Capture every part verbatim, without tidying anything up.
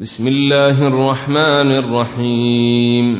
بسم الله الرحمن الرحيم.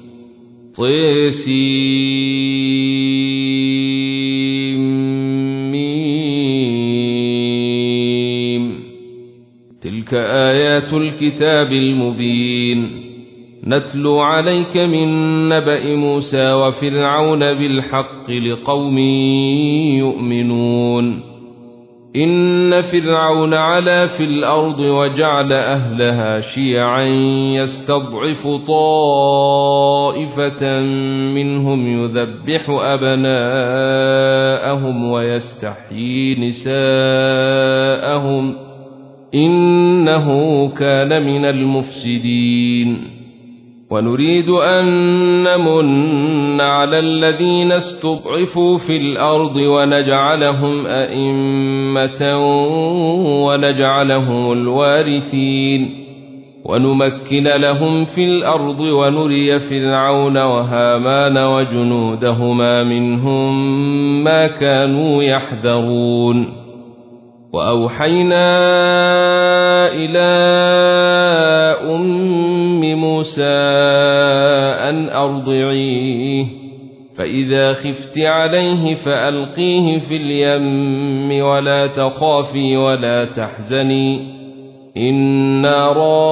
طسيم. تلك آيات الكتاب المبين، نتلو عليك من نبأ موسى وفرعون بالحق لقوم يؤمنون. إن فرعون علا في الأرض وجعل أهلها شيعا يستضعف طائفة منهم يذبح أبناءهم ويستحيي نساءهم إنه كان من المفسدين. ونريد أن نمن على الذين استضعفوا في الأرض ونجعلهم أئمة ونجعلهم الوارثين ونمكن لهم في الأرض ونري فرعون وهامان وجنودهما منهم ما كانوا يحذرون. وأوحينا إلى أم موسى أن أرضعيه، فإذا خفت عليه فألقيه في اليم ولا تخافي ولا تحزني إنا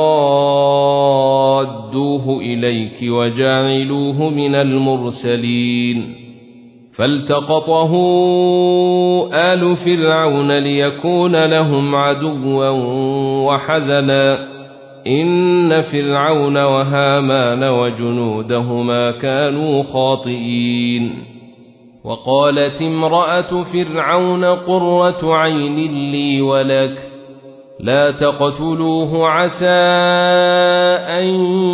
رادوه إليك وجاعلوه من المرسلين. فالتقطه آل فرعون ليكون لهم عدوا وحزنا إن فرعون وهامان وجنودهما كانوا خاطئين. وقالت امرأة فرعون قرة عين لي ولك لا تقتلوه عسى أن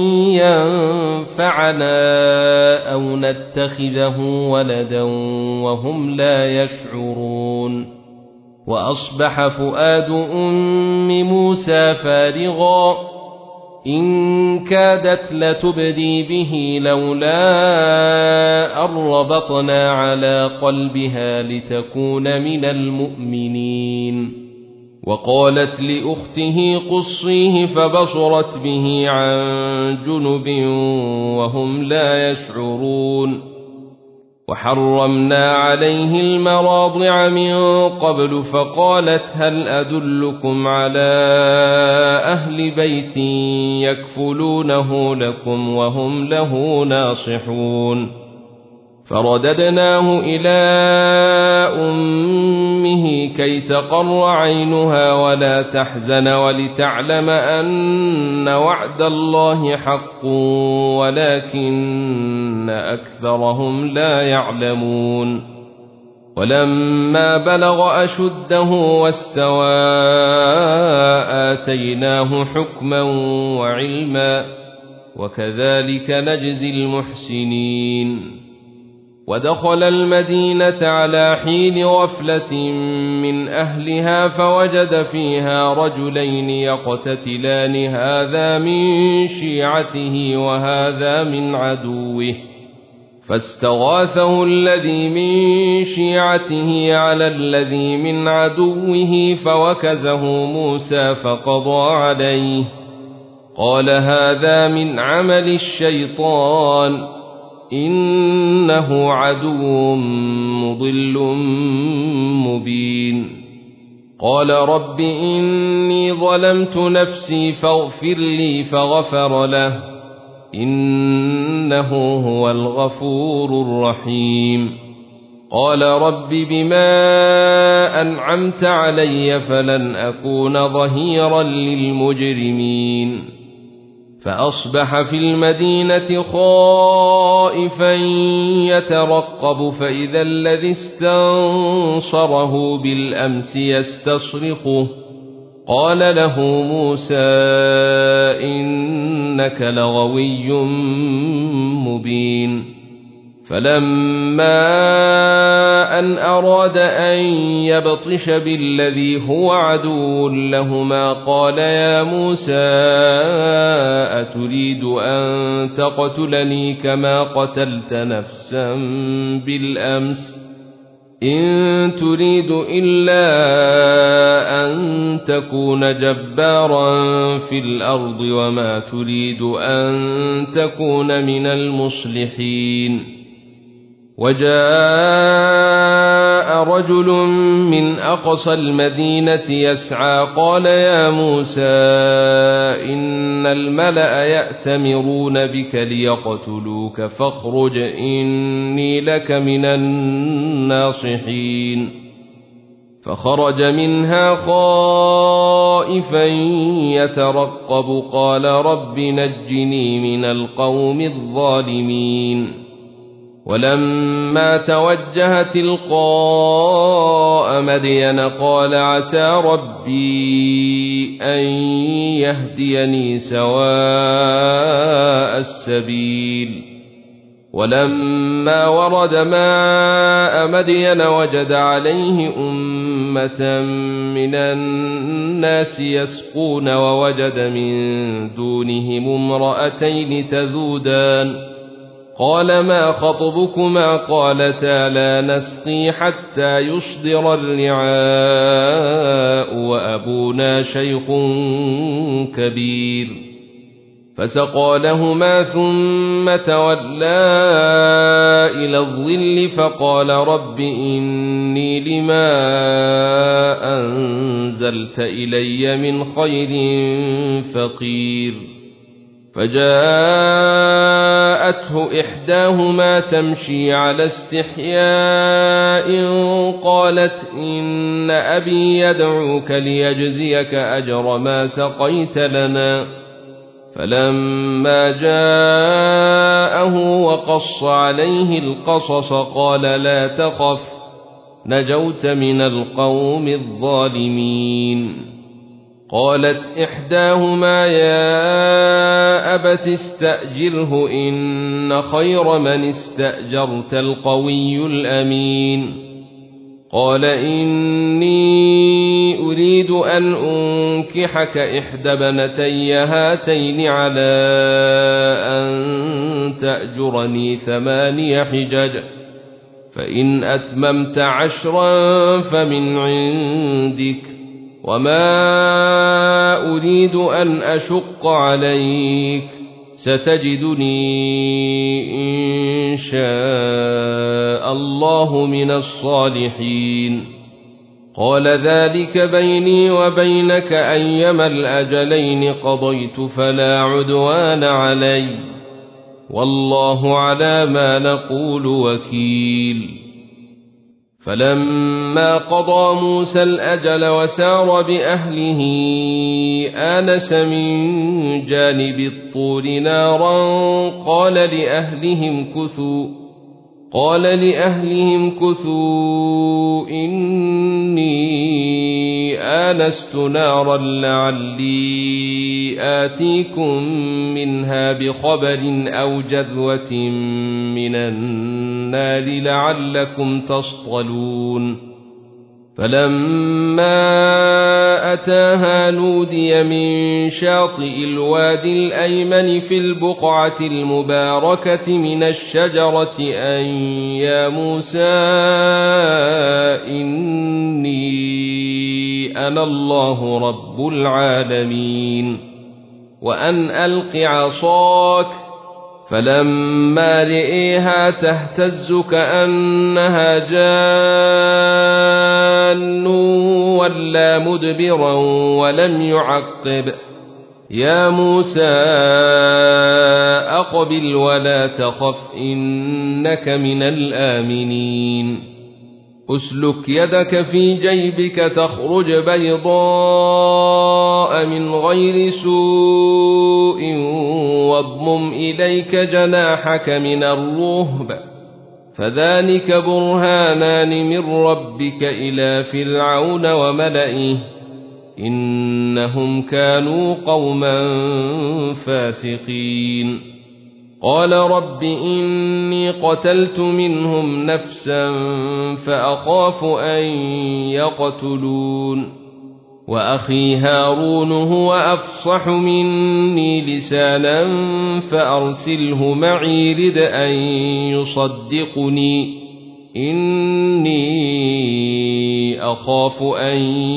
ينفعنا أو نتخذه ولدا وهم لا يشعرون. وأصبح فؤاد أم موسى فارغا إن كادت لتبدي به لولا أن ربطنا على قلبها لتكون من المؤمنين. وقالت لأخته قصيه فبصرت به عن جنب وهم لا يشعرون. وحرمنا عليه المراضع من قبل فقالت هل أدلكم على أهل بيت يكفلونه لكم وهم له ناصحون. فرددناه إلى أمه كي تقر عينها ولا تحزن ولتعلم أن وعد الله حق ولكن أكثرهم لا يعلمون. ولما بلغ أشده واستوى آتيناه حكما وعلما وكذلك نجزي المحسنين. ودخل المدينة على حين غفلة من أهلها فوجد فيها رجلين يقتتلان هذا من شيعته وهذا من عدوه، فاستغاثه الذي من شيعته على الذي من عدوه فوكزه موسى فقضى عليه. قال هذا من عمل الشيطان إنه عدو مضل مبين. قال رب إني ظلمت نفسي فاغفر لي فغفر له إنه هو الغفور الرحيم. قال رب بما أنعمت علي فلن أكون ظهيرا للمجرمين. فأصبح في المدينة خائفا يترقب فإذا الذي استنصره بالأمس يستصرخه قال له موسى إنك لغوي مبين. فلما أن أراد أن يبطش بالذي هو عدو لهما قال يا موسى أتريد أن تقتلني كما قتلت نفسا بالأمس إن تريد إلا أن تكون جبارا في الأرض وما تريد أن تكون من المصلحين. وجاء رجل من أقصى المدينة يسعى قال يا موسى إن الملأ يأتمرون بك ليقتلوك فاخرج إني لك من الناصحين. فخرج منها خائفا يترقب قال رب نجني من القوم الظالمين. ولما توجه تلقاء مدين قال عسى ربي أن يهديني سواء السبيل. ولما ورد ماء مدين وجد عليه أمة من الناس يسقون ووجد من دونهم امرأتين تذودان قال ما خطبكما قالتا لا نسقي حتى يصدر الرعاء وأبونا شيخ كبير. فسقى لهما ثم تولى إلى الظل فقال رب إني لما أنزلت إلي من خير فقير. فجاءته إحداهما تمشي على استحياء قالت إن أبي يدعوك ليجزيك أجر ما سقيت لنا. فلما جاءه وقص عليه القصص قال لا تخف نجوت من القوم الظالمين. قالت إحداهما يا أبت استأجره إن خير من استأجرت القوي الأمين. قال إني أريد أن أنكحك إحدى ابنتي هاتين على أن تأجرني ثماني حجج فإن أتممت عشرا فمن عندك وما أريد أن أشق عليك ستجدني إن شاء الله من الصالحين. قال ذلك بيني وبينك أيما الأجلين قضيت فلا عدوان علي والله على ما نقول وكيل. فلما قضى موسى الأجل وسار بأهله آنس من جانب الطور نارا قال لأهلهم كثوا قال لأهلهم كثوا إني آنست نارا لعلي آتيكم منها بخبر أو جذوة من النار لعلكم تصطلون. فلما أتاها نودي من شاطئ الوادي الأيمن في البقعة المباركة من الشجرة أن يا موسى إني أنا الله رب العالمين وأن ألق عصاك. فلما رئيها تهتز كأنها جان ولا مدبرا ولم يعقب. يا موسى أقبل ولا تخف إنك من الآمنين. أسلك يدك في جيبك تخرج بيضاء من غير سوء واضمم إليك جناحك من الرهب فذلك برهانان من ربك إلى فرعون وملئه إنهم كانوا قوما فاسقين. قال رب إني قتلت منهم نفسا فأخاف أن يقتلون وأخي هارون هو أفصح مني لسانا فأرسله معي رد أن يصدقني إني أخاف أن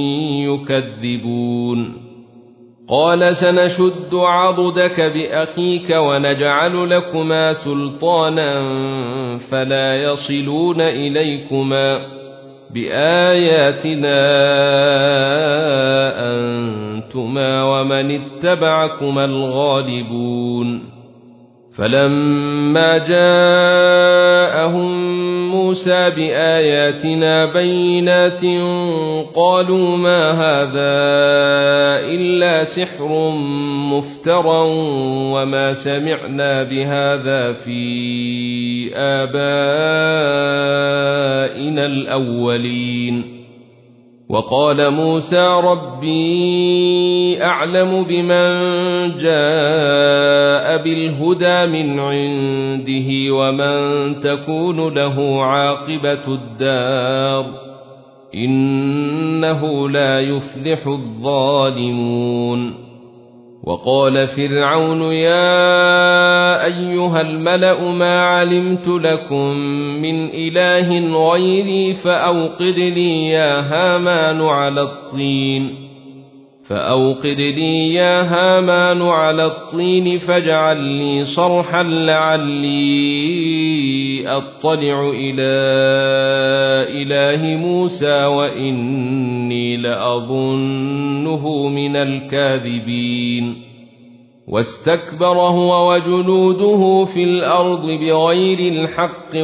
يكذبون قال سنشد عضدك بأخيك ونجعل لكما سلطانا فلا يصلون إليكما بآياتنا أنتما ومن اتبعكما الغالبون فلما جاءهم موسى بآياتنا بينات قالوا ما هذا إلا سحر مفترى وما سمعنا بهذا في آبائنا الأولين وقال موسى ربي أعلم بمن جاء بالهدى من عنده ومن تكون له عاقبة الدار إنه لا يفلح الظالمون وقال فرعون يا أيها الملأ ما علمت لكم من إله غيري فأوقد لي يا هامان على الطين فأوقد لي يا هامان على الطين فاجعل لي صرحا لعلي أطلع إلى إله موسى وإني لأظنه من الكاذبين واستكبر هو وجنوده في الأرض بغير الحق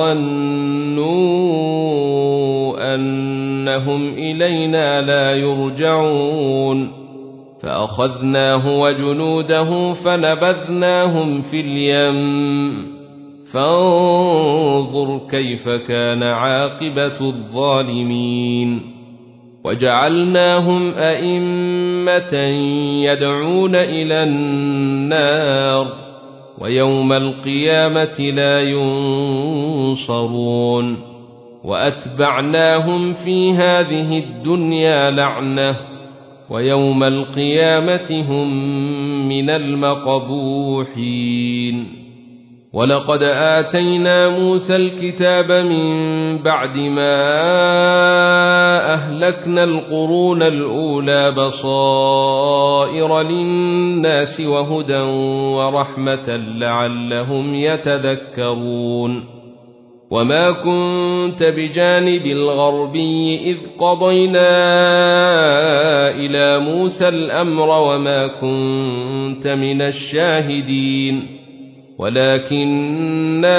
وظنوا أنهم إلينا لا يرجعون فأخذناه وجنوده فنبذناهم في اليم فانظر كيف كان عاقبة الظالمين وجعلناهم أئمة يدعون إلى النار ويوم القيامة لا ينصرون وأتبعناهم في هذه الدنيا لعنة ويوم القيامة هم من المقبوحين ولقد آتينا موسى الكتاب من بعد ما أهلكنا القرون الأولى بصائر للناس وهدى ورحمة لعلهم يتذكرون وما كنت بجانب الغربي إذ قضينا إلى موسى الأمر وما كنت من الشاهدين ولكننا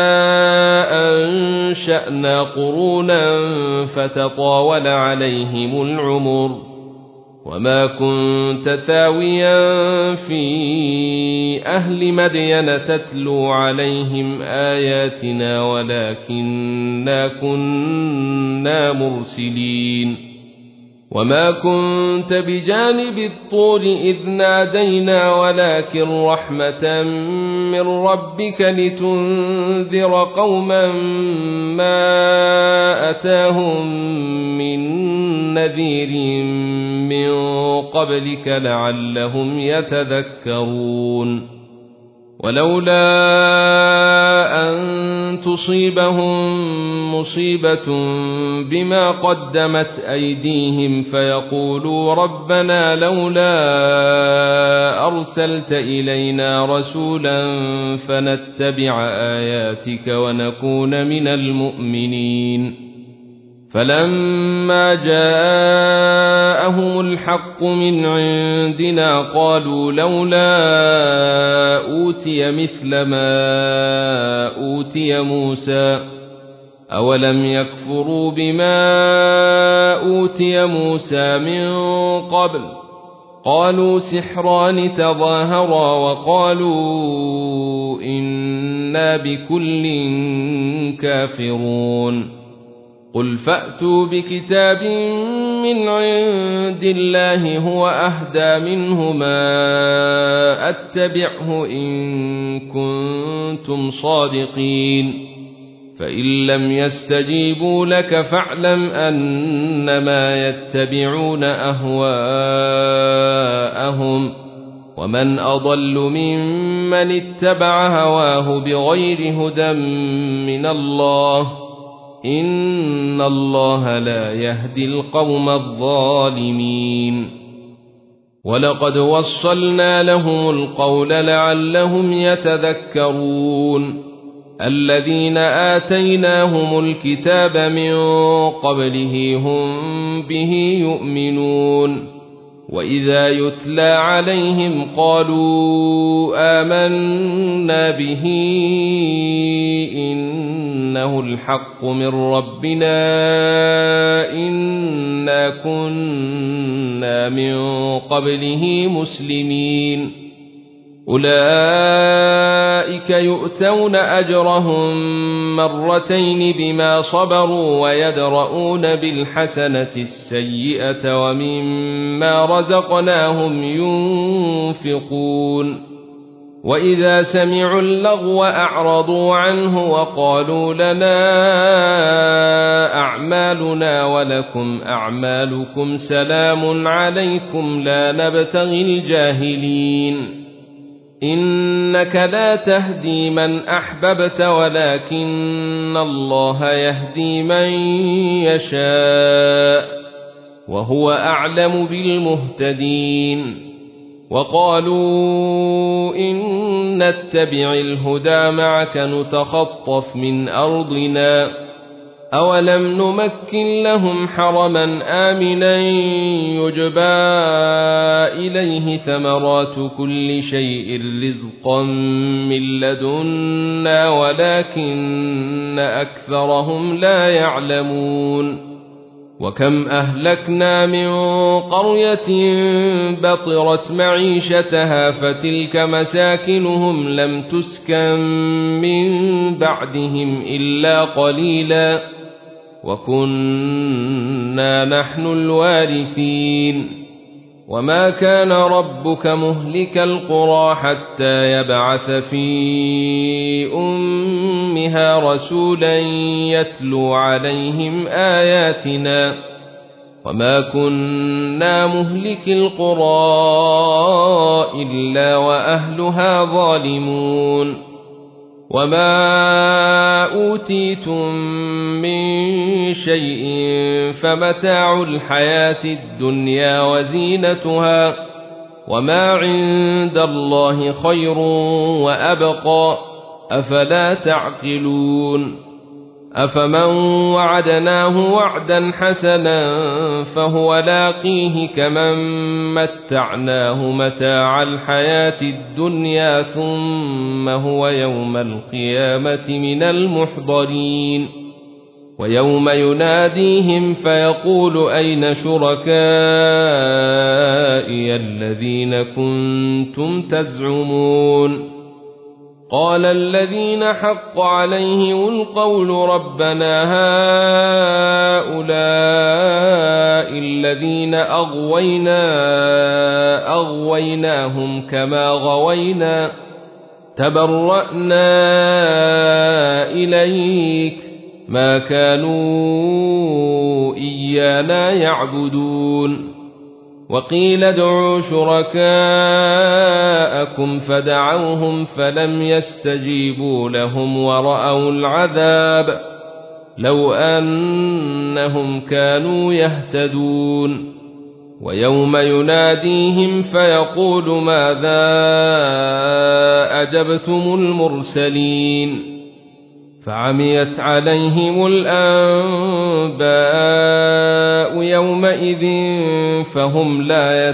أنشأنا قرونا فتطاول عليهم العمر وما كنت ثاويا في أهل مدين تتلو عليهم آياتنا ولكننا كنا مرسلين وما كنت بجانب الطور إذ نادينا ولكن رحمة من ربك لتنذر قوما ما أتاهم من نذير من قبلك لعلهم يتذكرون ولولا أن تصيبهم مصيبة بما قدمت أيديهم فيقولوا ربنا لولا أرسلت إلينا رسولا فنتبع آياتك ونكون من المؤمنين فلما جاءهم الحق من عندنا قالوا لولا أوتي مثل ما أوتي موسى أولم يكفروا بما أوتي موسى من قبل قالوا سحران تظاهرا وقالوا إنا بكل كافرون قل فأتوا بكتاب من عند الله هو أهدى منهما أتبعه إن كنتم صادقين فإن لم يستجيبوا لك فاعلم أنما يتبعون أهواءهم ومن أضل ممن اتبع هواه بغير هدى من الله إن الله لا يهدي القوم الظالمين ولقد وصلنا لهم القول لعلهم يتذكرون الذين آتيناهم الكتاب من قبله هم به يؤمنون وإذا يتلى عليهم قالوا آمنا به إنه الحق من ربنا إنا كنا من قبله مسلمين أولئك يؤتون أجرهم مرتين بما صبروا ويدرؤون بالحسنة السيئة ومما رزقناهم ينفقون وإذا سمعوا اللغو أعرضوا عنه وقالوا لنا أعمالنا ولكم أعمالكم سلام عليكم لا نبتغي الجاهلين إنك لا تهدي من أحببت ولكن الله يهدي من يشاء وهو أعلم بالمهتدين وقالوا إن نتبع الهدى معك نتخطف من أرضنا أولم نمكن لهم حرما آمنا يجبى إليه ثمرات كل شيء رزقا من لدنا ولكن أكثرهم لا يعلمون وكم أهلكنا من قرية بطرت معيشتها فتلك مساكنهم لم تسكن من بعدهم إلا قليلا وكنا نحن الوارثين وما كان ربك مهلك القرى حتى يبعث في أمها رسولا يتلو عليهم آياتنا وما كنا مهلك القرى إلا وأهلها ظالمون وما أوتيتم من شيء فمتاع الحياة الدنيا وزينتها وما عند الله خير وأبقى أفلا تعقلون أفمن وعدناه وعدا حسنا فهو لاقيه كمن متعناه متاع الحياة الدنيا ثم هو يوم القيامة من المحضرين ويوم يناديهم فيقول أين شركائي الذين كنتم تزعمون قال الذين حق عليهم القول ربنا هؤلاء الذين أغوينا أغويناهم كما غوينا تبرأنا إليك ما كانوا إيانا يعبدون وقيل ادعوا شركاءكم فدعوهم فلم يستجيبوا لهم ورأوا العذاب لو أنهم كانوا يهتدون ويوم يناديهم فيقول ماذا أجبتم المرسلين فعميت عليهم الأنباء يومئذ فهم لا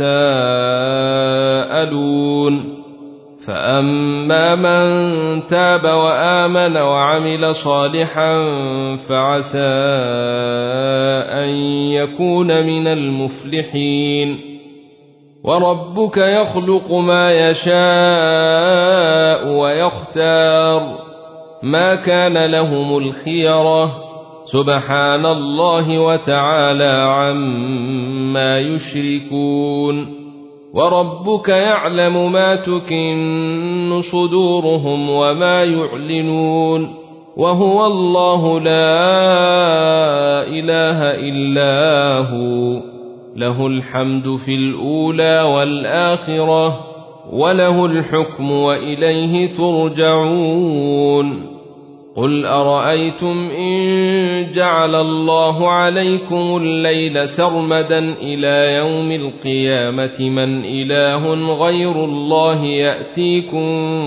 يتساءلون فأما من تاب وآمن وعمل صالحا فعسى أن يكون من المفلحين وربك يخلق ما يشاء ويختار ما كان لهم الخيرة سبحان الله وتعالى عما يشركون وربك يعلم ما تكن صدورهم وما يعلنون وهو الله لا إله إلا هو له الحمد في الأولى والآخرة وله الحكم وإليه ترجعون قل أرأيتم إن جعل الله عليكم الليل سرمدا إلى يوم القيامة من إله غير الله يأتيكم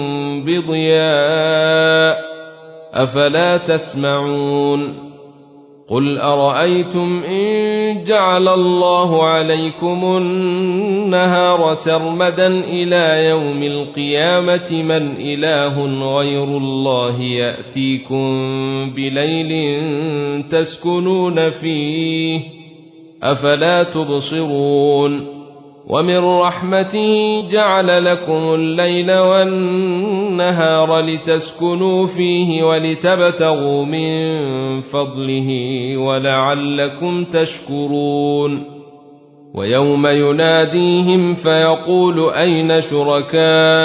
بضياء أفلا تسمعون قل أرأيتم إن جعل الله عليكم النهار سرمدا إلى يوم القيامة من إله غير الله يأتيكم بليل تسكنون فيه أفلا تبصرون ومن رحمته جعل لكم الليل والنهار لتسكنوا فيه ولتبتغوا من فضله ولعلكم تشكرون ويوم يناديهم فيقول أين شركائي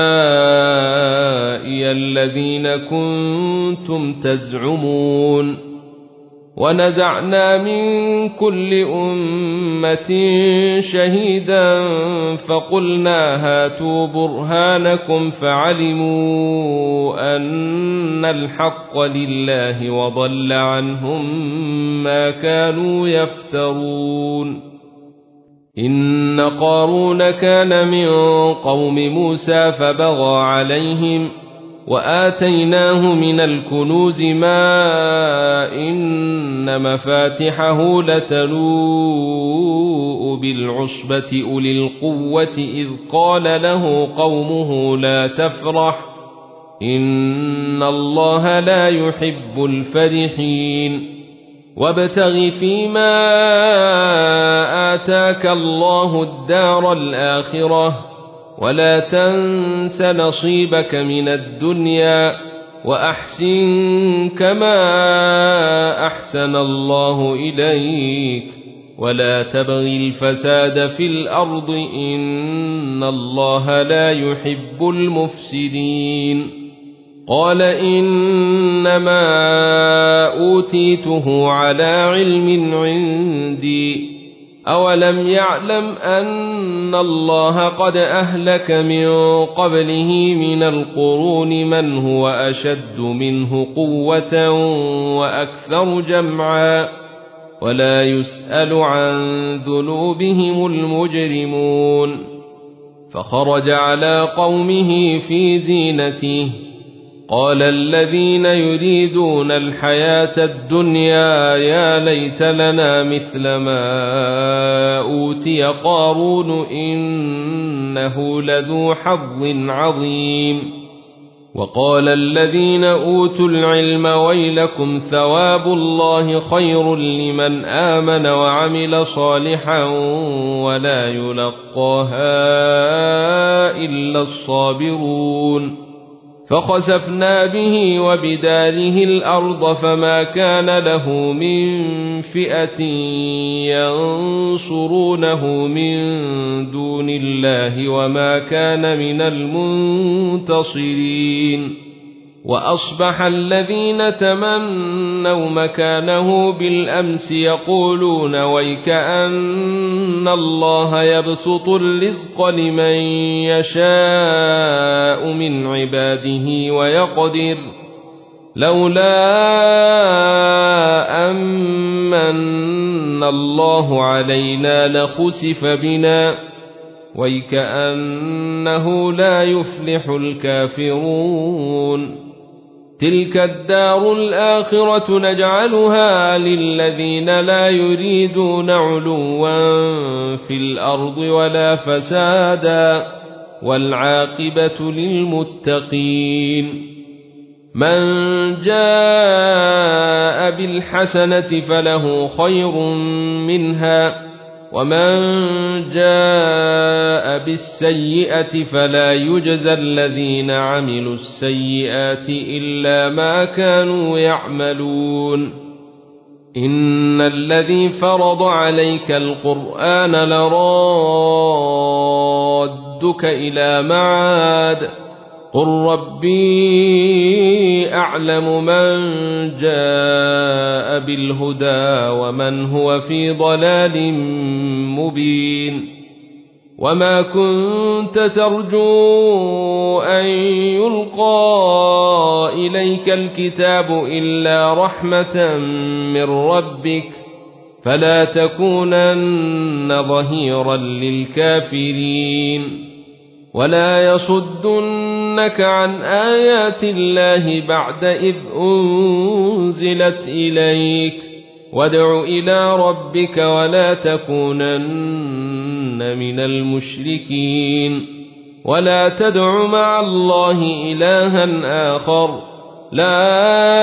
الذين كنتم تزعمون ونزعنا من كل أمة شهيدا فقلنا هاتوا برهانكم فعلموا أن الحق لله وضل عنهم ما كانوا يفترون إن قارون كان من قوم موسى فبغى عليهم وآتيناه من الكنوز ما إن مفاتحه لتنوء بالعصبة أولي القوة إذ قال له قومه لا تفرح إن الله لا يحب الفرحين وابتغ فيما آتاك الله الدار الآخرة ولا تنس نصيبك من الدنيا وأحسن كما أحسن الله إليك ولا تبغ الفساد في الأرض إن الله لا يحب المفسدين قال إنما أوتيته على علم عندي أولم يعلم أن الله قد أهلك من قبله من القرون من هو أشد منه قوة وأكثر جمعا ولا يسأل عن ذنوبهم المجرمون فخرج على قومه في زينته قال الذين يريدون الحياة الدنيا يا ليت لنا مثل ما أوتي قارون إنه لذو حظ عظيم وقال الذين أوتوا العلم ويلكم ثواب الله خير لمن آمن وعمل صالحا ولا يلقاها إلا الصابرون فخسفنا به وبداره الأرض فما كان له من فئة ينصرونه من دون الله وما كان من المنتصرين وأصبح الذين تمنوا مكانه بالأمس يقولون ويكأن الله يبسط الرزق لمن يشاء من عباده ويقدر لولا أمن الله علينا لخسف بنا ويكأنه لا يفلح الكافرون تلك الدار الآخرة نجعلها للذين لا يريدون علوا في الأرض ولا فسادا والعاقبة للمتقين من جاء بالحسنة فله خير منها ومن جاء بالسيئة فلا يجزى الذين عملوا السيئات إلا ما كانوا يعملون إن الذي فرض عليك القرآن لرادك إلى معاد قل ربي أعلم من جاء بالهدى ومن هو في ضلال مبين وما كنت ترجو أن يلقى إليك الكتاب إلا رحمة من ربك فلا تكونن ظهيرا للكافرين ولا يصدنك عن آيات الله بعد إذ أنزلت إليك وادع إلى ربك ولا تكونن من المشركين ولا تدع مع الله إلها آخر لا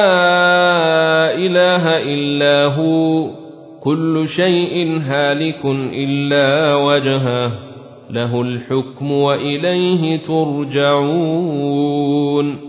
إله إلا هو كل شيء هالك إلا وجهه له الحكم وإليه ترجعون